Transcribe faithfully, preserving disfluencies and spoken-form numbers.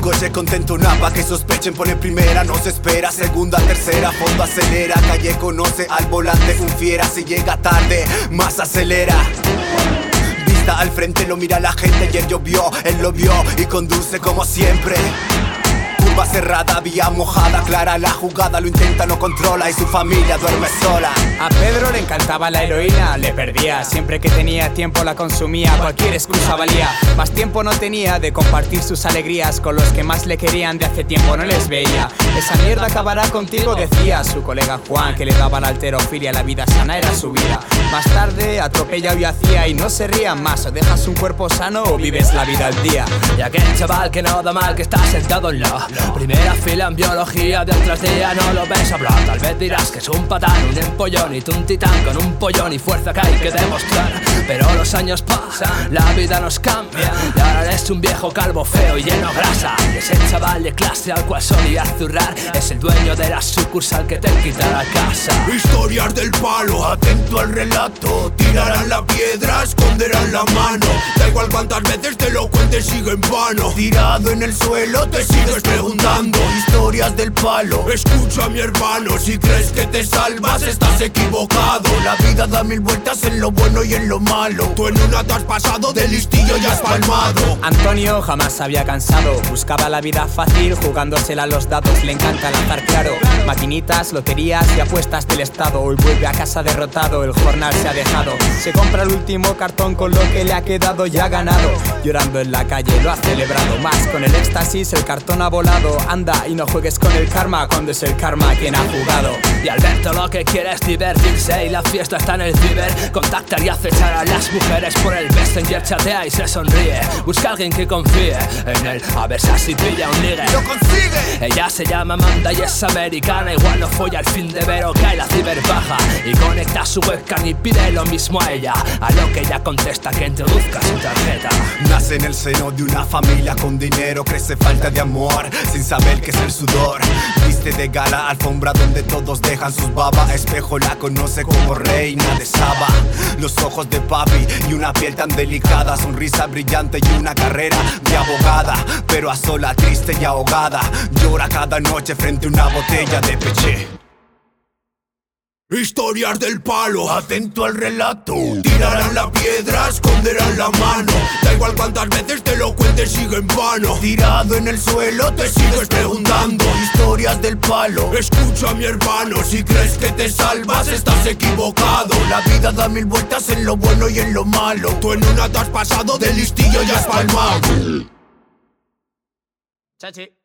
coche contento, una pa' que sospechen. Pone primera, no se espera, segunda, tercera, fondo acelera. Calle conoce al volante, un fiera. Si llega tarde, más acelera. Vista al frente, lo mira la gente. Ayer llovió, él lo vio y conduce como siempre. Curva cerrada, vía mojada, clara la jugada, lo intenta, no controla y su familia duerme sola. A Pedro le encantaba la heroína, le perdía. Siempre que tenía tiempo la consumía, cualquier excusa valía. Más tiempo no tenía de compartir sus alegrías con los que más le querían, de hace tiempo no les veía. Esa mierda acabará contigo, decía su colega Juan, que le daba la alterofilia, la vida sana era su vida. Más tarde atropella y hacía, y no se rían más, o dejas un cuerpo sano o vives la vida al día. Y aquel chaval que no da mal, que está sentado en la primera fila en biología, de otras días no lo ves hablar. Tal vez dirás que es un patán, un empollón y tú un titán con un pollón y fuerza que hay que demostrar. Pero los años pasan, la vida nos cambia y ahora eres un viejo calvo feo y lleno de grasa. Y ese chaval de clase al cual solías zurrar es el dueño de la sucursal que te quita la casa. Historias del palo, atento al relato. Tirarán la piedra, esconderán la mano. Da igual cuántas veces te lo cuentes, sigue en vano. Tirado en el suelo te sigues preguntando. Historias del palo. Escucha mi hermano, si crees que te salvas estás equivocado. La vida da mil vueltas en lo bueno y en lo malo. Tú en una te has pasado de listillo y has palmado. Antonio jamás había cansado, buscaba la vida fácil jugándosela a los dados. Le encanta el azar claro, maquinitas, loterías y apuestas del estado. Hoy vuelve a casa derrotado, el jornal se ha dejado. Se compra el último cartón con lo que le ha quedado ya ganado. Llorando en la calle lo ha celebrado, más con el éxtasis el cartón ha volado. Anda y no juegues con el karma cuando es el karma quien ha jugado. Y Alberto lo que quiere es divertirse y la fiesta está en el ciber. Contactar y acechar a las mujeres por el Messenger, chatea y se sonríe. Busca a alguien que confíe en él, a ver si así pilla un ligue. ¡Lo consigue! Ella se llama Amanda y es americana. Igual no folla al fin de ver o cae la ciber baja. Y conecta su webcam y pide lo mismo a ella. A lo que ella contesta que introduzca su tarjeta. Nace en el seno de una familia con dinero. Crece falta de amor, sin saber qué es el sudor. Viste de gala, alfombra donde todos dejan sus babas. Espejo la conoce como reina de Saba. Los ojos de papi y una piel tan delicada. Sonrisa brillante y una carrera de abogada. Pero a sola, triste y ahogada. Llora cada noche frente a una botella de peché. Historias del palo, atento al relato. Tirarán la piedra, esconderán la mano. Da igual cuántas veces te lo cuentes, sigue en vano. Tirado en el suelo te sigues preguntando. Historias del palo. Escucha mi hermano, si crees que te salvas estás equivocado. La vida da mil vueltas en lo bueno y en lo malo. Tú en una te has pasado de listillo y has palmado. Chachi.